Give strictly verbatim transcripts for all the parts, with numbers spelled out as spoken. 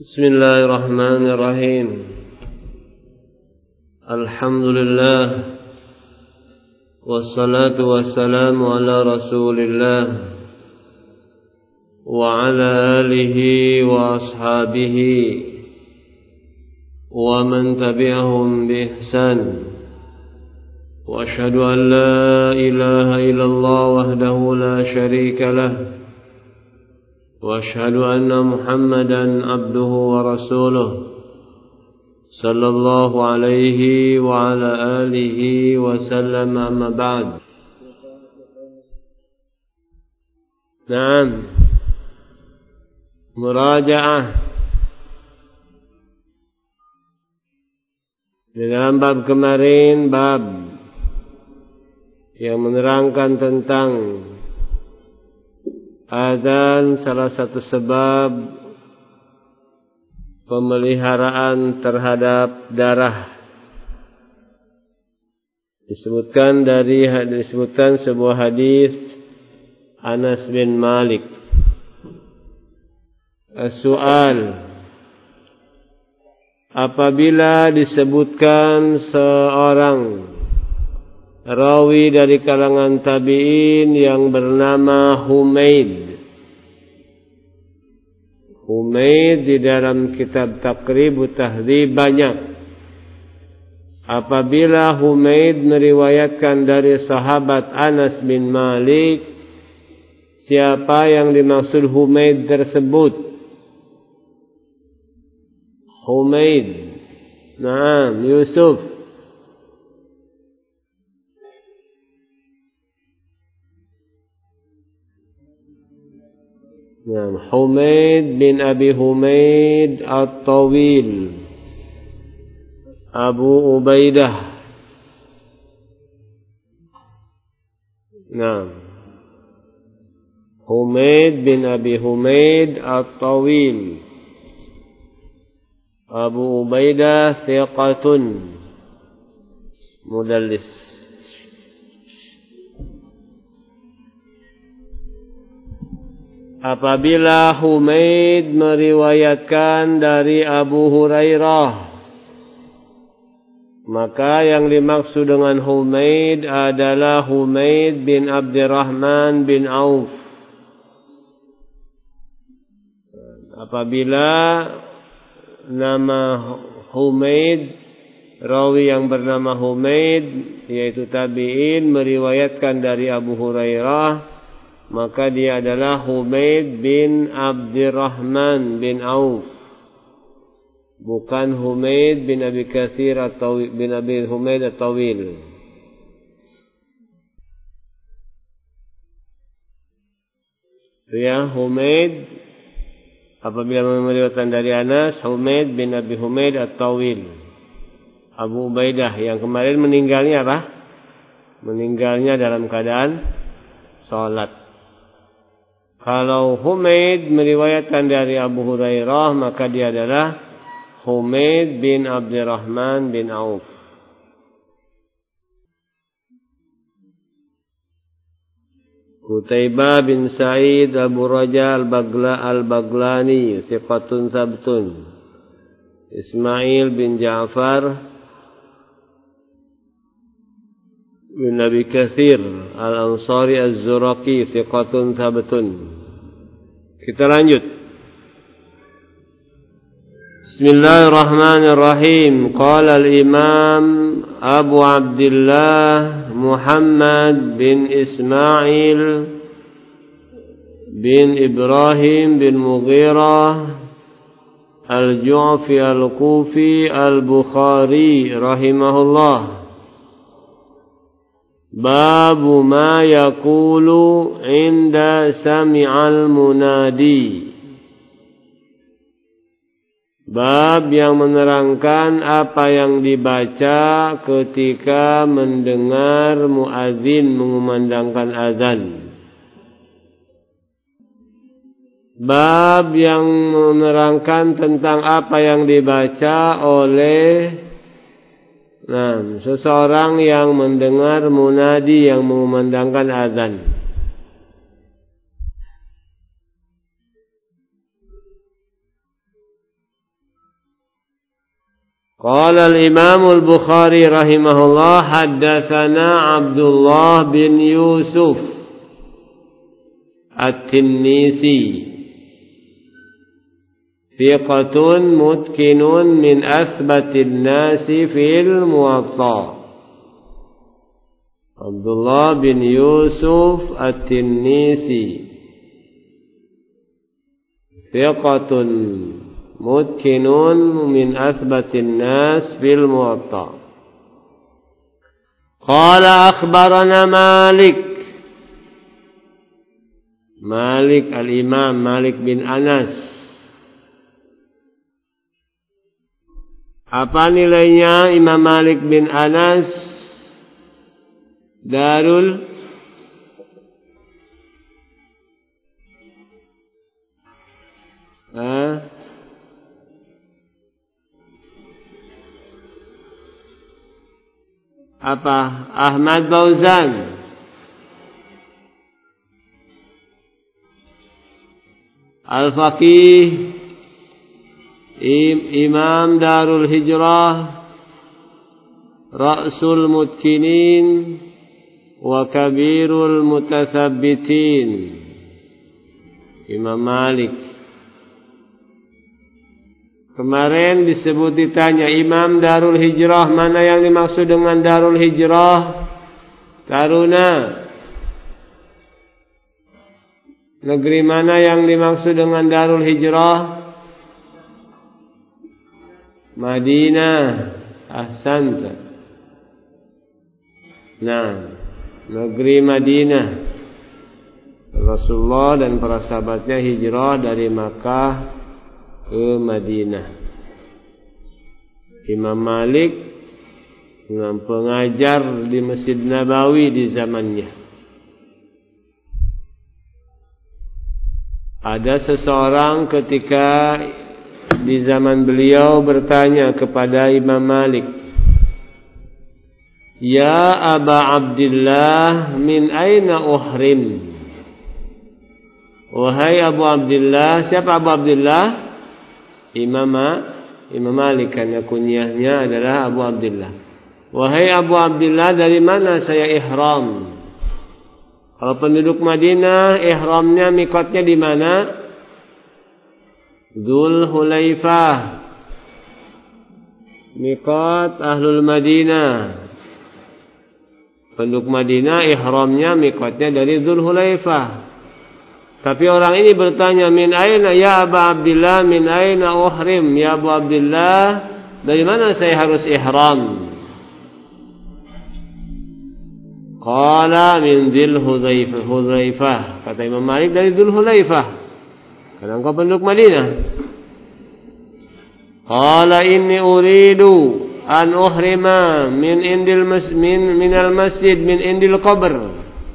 Bismillahirrahmanirrahim. Alhamdulillah. Wassalatu wassalamu ala Rasulillah wa ala alihi wa ashabihi wa man tabi'ahum bi ihsan. Wa ashhadu an la ilaha illallah wahdahu la syarika lah. وأشهد أن محمدا عبده ورسوله صلى الله عليه وعلى آله وسلم أما بعد. نعم مراجعة di dalam bab kemarin, bab yang menerangkan tentang adzan salah satu sebab pemeliharaan terhadap darah. Disebutkan dari disebutkan sebuah hadis Anas bin Malik. As-su'al, apabila disebutkan seorang rawi dari kalangan tabi'in yang bernama Humaid. Humaid di dalam kitab Taqribut Tahdzib banyak. Apabila Humaid meriwayatkan dari sahabat Anas bin Malik, siapa yang dimaksud Humaid tersebut? Humaid. Naam, Yusuf. Nah, Humaid bin Abi Humaid At-Tawil Abu Ubaidah. Nah, Humaid bin Abi Humaid At-Tawil Abu Ubaidah thiqatun mudallis. Apabila Humaid meriwayatkan dari Abu Hurairah, maka yang dimaksud dengan Humaid adalah Humaid bin Abdurrahman bin Auf. Apabila nama Humaid, rawi yang bernama Humaid yaitu tabi'in meriwayatkan dari Abu Hurairah, maka dia adalah Humaid bin Abdurrahman bin Auf, bukan Humaid bin Abi Katsir atau bin Abi Humaid At-Tawil. Ya, Humaid apabila meriwayatkan dari Anas, Humaid bin Abi Humaid At-Tawil Abu Ubaidah, yang kemarin meninggalnya apa? Meninggalnya dalam keadaan salat. Kalau Humaid meriwayatkan dari Abu Hurairah, maka dia adalah Humaid bin Abdurrahman bin Auf. Qutaibah bin Sa'id Abu Raja Al-Bagla Al-Baglani thiqatun sabtun. Ismail bin Ja'far bin Abi Katsir Al-Ansari Az-Zuraqi thiqatun sabtun. Kita lanjut. Bismillahirrahmanirrahim. Qala al-Imam Abu Abdullah Muhammad bin Ismail bin Ibrahim bin Mughirah Al-Ju'fi Al-Kufi Al-Bukhari rahimahullah. Babu ma yaqulu inda sami'al munadi. Bab yang menerangkan apa yang dibaca ketika mendengar muadzin mengumandangkan azan. Bab yang menerangkan tentang apa yang dibaca oleh Nah, seseorang yang mendengar munadi yang mengumandangkan azan. Qala al-Imam al-Bukhari rahimahullah haddatsana Abdullah bin Yusuf At-Tinnisi thiqatun mutkinun min athbatin nasi fil Muwatta. Abdullah bin Yusuf At-Tinnisi thiqatun mutkinun min athbatin nas fil Muwatta. Qala akhbarana Malik Malik al-Imam Malik bin Anas. Apa nilainya Imam Malik bin Anas? Darul ah apa? Ahmad Fauzan. Al-Faqih, Imam Darul Hijrah, Ra'sul Mutkinin wa Kabirul Mutathabbitin. Imam Malik. Kemarin disebut ditanya Imam Darul Hijrah, mana yang dimaksud dengan Darul Hijrah? Taruna. Negeri mana yang dimaksud dengan Darul Hijrah? Madinah. Ahsanta. Nah, negeri Madinah. Rasulullah dan para sahabatnya hijrah dari Makkah ke Madinah. Imam Malik dengan pengajar di Masjid Nabawi di zamannya. Ada seseorang ketika di zaman beliau bertanya kepada Imam Malik, "Ya Aba Abdullah, min aina uhrim?" Wahai Abu Abdullah, siapa Abu Abdullah? Imam Imam Malik, karena kunyahnya adalah Abu Abdullah. Wahai Abu Abdullah, dari mana saya ihram? Kalau penduduk Madinah, ihramnya mikotnya di mana? Dzul Hulaifah. Mikot Ahlul Madinah. Penduduk Madinah ihramnya mikotnya dari Dzul Hulaifah. Tapi orang ini bertanya, min aina ya Aba Abdullah, min aina uhrim ya Abu Abdullah, dari mana saya harus ihram? Qala min Dzul Hulaifah. Kata Imam Malik, dari Dzul Hulaifah, karena engkau penduduk Madinah. Qala inni uridu an uhrima min indil masmin min al masjid min indil qabr.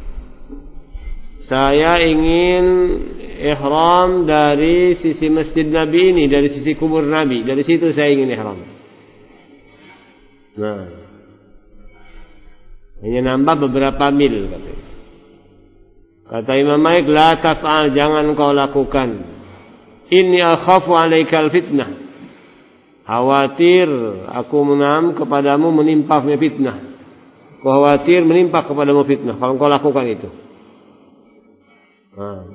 Saya ingin ihram dari sisi masjid Nabi ini, dari sisi kubur Nabi, dari situ saya ingin ihram. Nah, hanya nambah beberapa mil katanya. Kata Imam Malik, la taf'al, jangan kau lakukan. Inni akhafu alaikal fitnah. Khawatir aku menam kepadamu menimpahnya fitnah. Kau khawatir menimpa kepadamu fitnah kalau kau lakukan itu. Nah.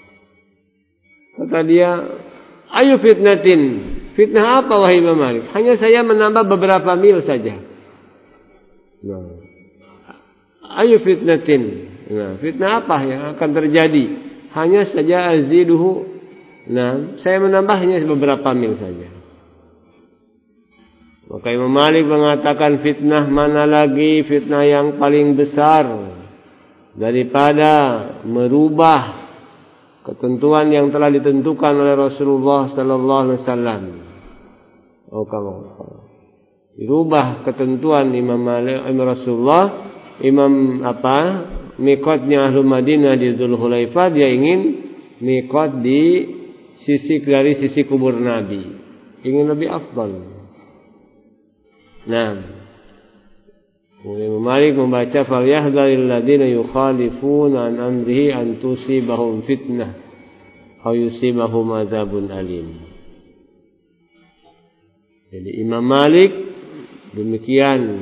Kata dia, ayu fitnatin. Fitnah apa wahai Imam Malik? Hanya saya menambah beberapa mil saja. Nah. Ayu fitnatin. Nah, fitnah apa yang akan terjadi? Hanya saja aziduhu. Nah, saya menambah hanya beberapa mil saja. Maka Imam Malik mengatakan, fitnah mana lagi fitnah yang paling besar daripada merubah ketentuan yang telah ditentukan oleh Rasulullah sallallahu alaihi wasallam. Oh, kamu dirubah ketentuan Imam Malik, Imam Rasulullah, Imam apa? Mikotnya Ahlul Madinah di Dzul Hulaifah, dia ingin mikot di sisi dari sisi kubur Nabi, ingin lebih afdal. Nah, Imam Malik membaca, falyahdharil ladzina yukhalifuna an amrihi an tusibahum fitnah aw yusibahum adzabun alim. Jadi Imam Malik demikian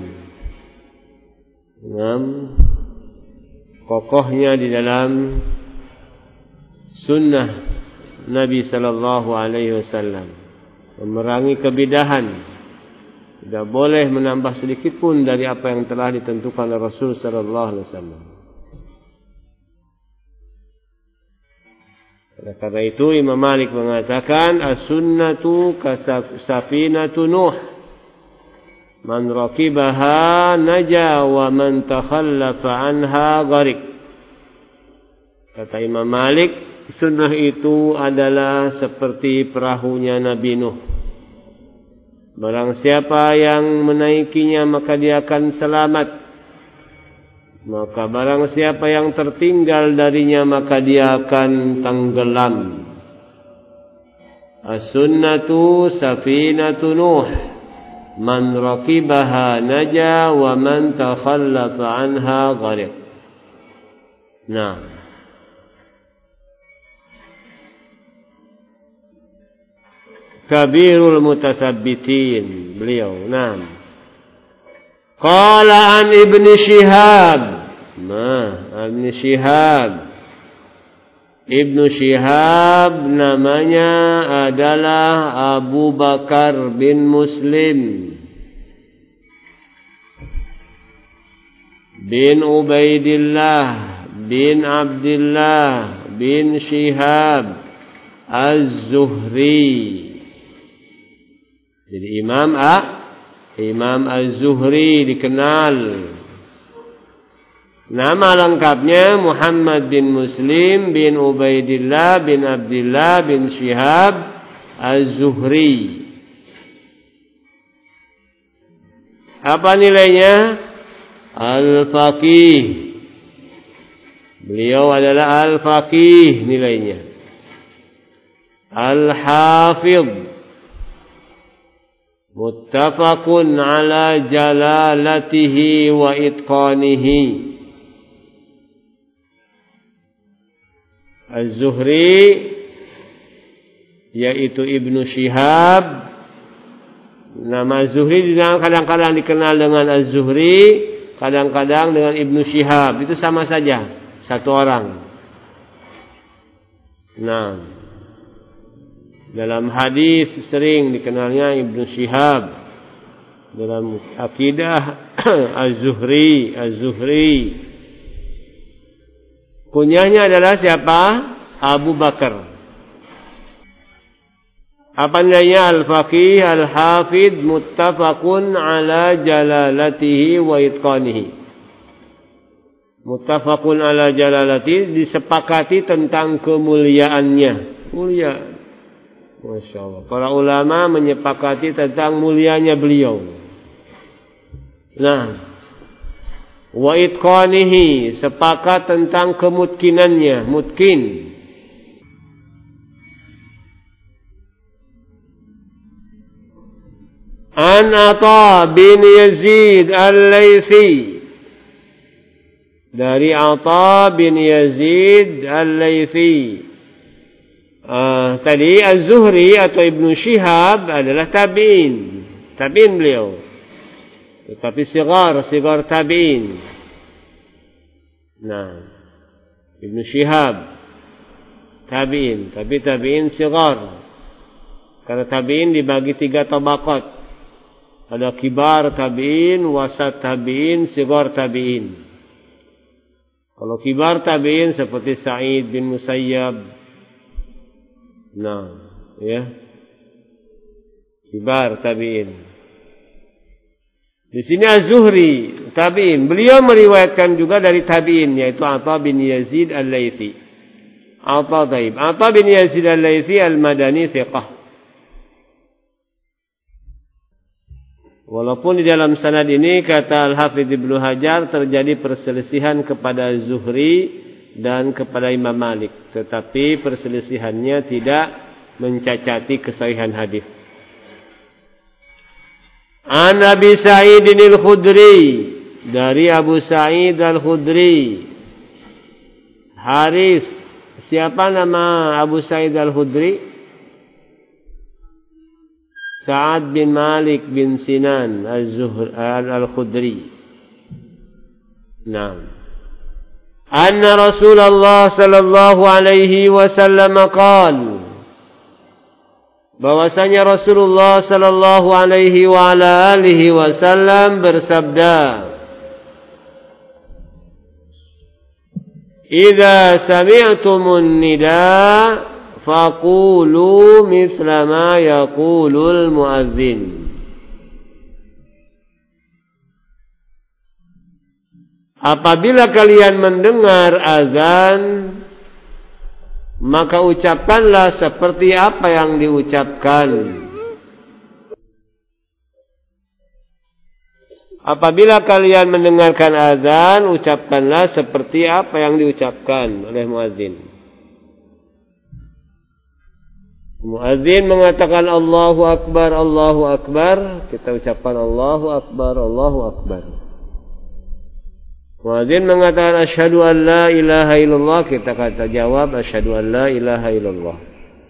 enam kokohnya di dalam sunnah Nabi sallallahu alaihi wasallam, memerangi kebidahan, tidak boleh menambah sedikit pun dari apa yang telah ditentukan oleh Rasul sallallahu alaihi wasallam. Karena itu Imam Malik mengatakan as-sunnatu kasafinatu Nuh, man rakibaha naja wa man takhallafa anha gharik. Kata Imam Malik, sunnah itu adalah seperti perahunya Nabi Nuh. Barang siapa yang menaikinya maka dia akan selamat. Maka barang siapa yang tertinggal darinya maka dia akan tenggelam. As-sunnatu safinatu Nuh, man rakibaha naja wa man takhallafa anha gharik. Nah, Kabirul Mutasabbitin beliau. Nah, qala an Ibn Shihab. Nah, Ibn Shihab. Ibn Shihab namanya adalah Abu Bakar bin Muslim bin Ubaidillah bin Abdullah bin Shihab Az-Zuhri. Jadi Imam A Imam Az-Zuhri dikenal. Nama lengkapnya Muhammad bin Muslim bin Ubaidillah bin Abdullah bin Shihab Az-Zuhri. Apa nilainya? Al-Faqih. Beliau adalah Al-Faqih nilainya. Al-Hafidh. Muttafaqun ala jalalatihi wa itqanihi. Az-Zuhri yaitu Ibnu Shihab. Nama Zuhri kadang-kadang dikenal dengan Az-Zuhri, kadang-kadang dengan Ibnu Shihab. Itu sama saja, satu orang. Nah, dalam hadis sering dikenalnya Ibnu Shihab. Dalam akidah Az-Zuhri, Az-Zuhri. Kunyahnya adalah siapa? Abu Bakar. Apa nilainya? Al-Faqih, Al-Hafidh, muttafaqun ala jalalatihi wa itqanihi. Muttafaqun ala jalalatihi, disepakati tentang kemuliaannya. Mulia. Masya Allah. Para ulama menyepakati tentang mulianya beliau. Nah, wa itqanihi, sepakat tentang kemutkinannya, mutkin. An Atha bin Yazid Al-Laythi, dari Atha bin Yazid Al-Laythi. Uh, tadi Az-Zuhri atau Ibnu Shihab adalah tabi'in, tabi'in beliau. Tetapi sigar, sigar tabi'in. Nah, Ibnu Shihab tabi'in, tapi tabi'in sigar. Karena tabi'in dibagi tiga tabaqat. Ada kibar tabi'in, wasat tabi'in, sigar tabi'in. Kalau kibar tabi'in seperti Sa'id bin Musayyab. Nah, ya. Kibar tabi'in. Di sini Az-Zuhri tabi'in. Beliau meriwayatkan juga dari tabi'in, yaitu Atha bin Yazid Al-Laythi. Atha taib. Atha bin Yazid Al-Laythi Al-Madani thiqah. Walaupun di dalam sanad ini kata Al-Hafidh Ibnu Hajar terjadi perselisihan kepada Az-Zuhri dan kepada Imam Malik, tetapi perselisihannya tidak mencacati kesahihan hadis. An Abi Sa'id Al-Khudri, dari Abu Sa'id Al-Khudri. Haris, siapa nama Abu Sa'id Al-Khudri? Sa'ad bin Malik bin Sinan al-Khudri. Naam. Anna Rasulullah sallallahu alaihi wasallam qala, bahwasanya Rasulullah sallallahu alaihi wa ala alihi wasallam bersabda, "Idza sami'tumun nida' faqulu mithla ma yaqulul muadzin." Apabila kalian mendengar azan, maka ucapkanlah seperti apa yang diucapkan. Apabila kalian mendengarkan azan, ucapkanlah seperti apa yang diucapkan oleh muadzin. Muadzin mengatakan Allahu Akbar, Allahu Akbar, kita ucapkan Allahu Akbar, Allahu Akbar. Muadzin mengatakan asyhadu an la ilaha illallah, kita kata jawab asyhadu an la ilaha illallah.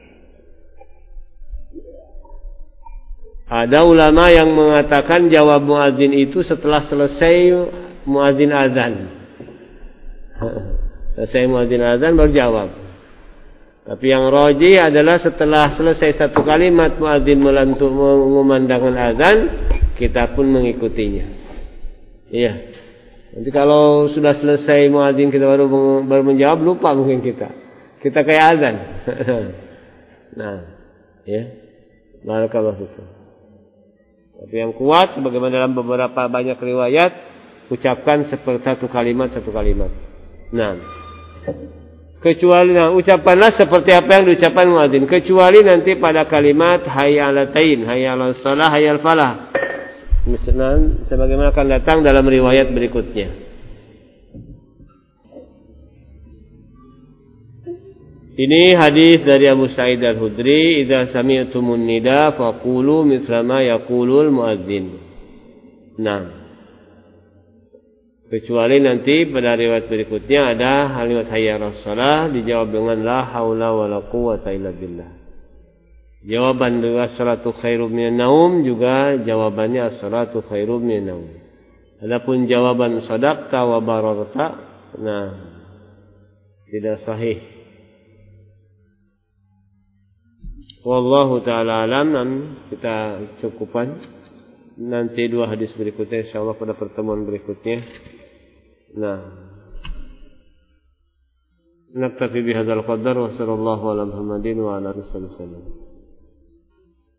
Ada ulama yang mengatakan jawab muadzin itu setelah selesai muadzin azan. Selesai muadzin azan baru jawab. Tapi yang rajih adalah setelah selesai satu kalimat muadzin melantuk mengumandangkan azan, kita pun mengikutinya. Iya. Nanti kalau sudah selesai muadzin kita baru baru menjawab, lupa mungkin kita. Kita kayak azan. Nah, ya. Barakallahu fikum. Tapi yang kuat sebagaimana dalam beberapa banyak riwayat, ucapkan seperti satu kalimat satu kalimat. Nah, kecuali nah, ucapkanlah seperti apa yang diucapkan muadzin, kecuali nanti pada kalimat hayya 'alatain, hayya 'alas shalah, hayya 'al falah. Misalnya sebagaimana akan datang dalam riwayat berikutnya. Ini hadis dari Abu Sa'id Al-Khudri, "Idza sami'tumun nida faqulu mithla ma yaqulul muadzin." Nah, kecuali nanti pada riwayat berikutnya ada kalimat hayya 'alas shalah dijawab dengan la haula wala quwwata illa billah. Jawaban dengan as-salatu khairum minan naum juga jawabannya as-salatu khairum minan naum. Adapun jawaban shadaqta wa bararta, nah, tidak sahih. Wallahu ta'ala alam. Kita cukupkan nanti dua hadis berikutnya insyaallah pada pertemuan berikutnya. Nah, naktafi bihadzal qadar wa sallallahu ala Muhammadin wa ala alihi wasallam.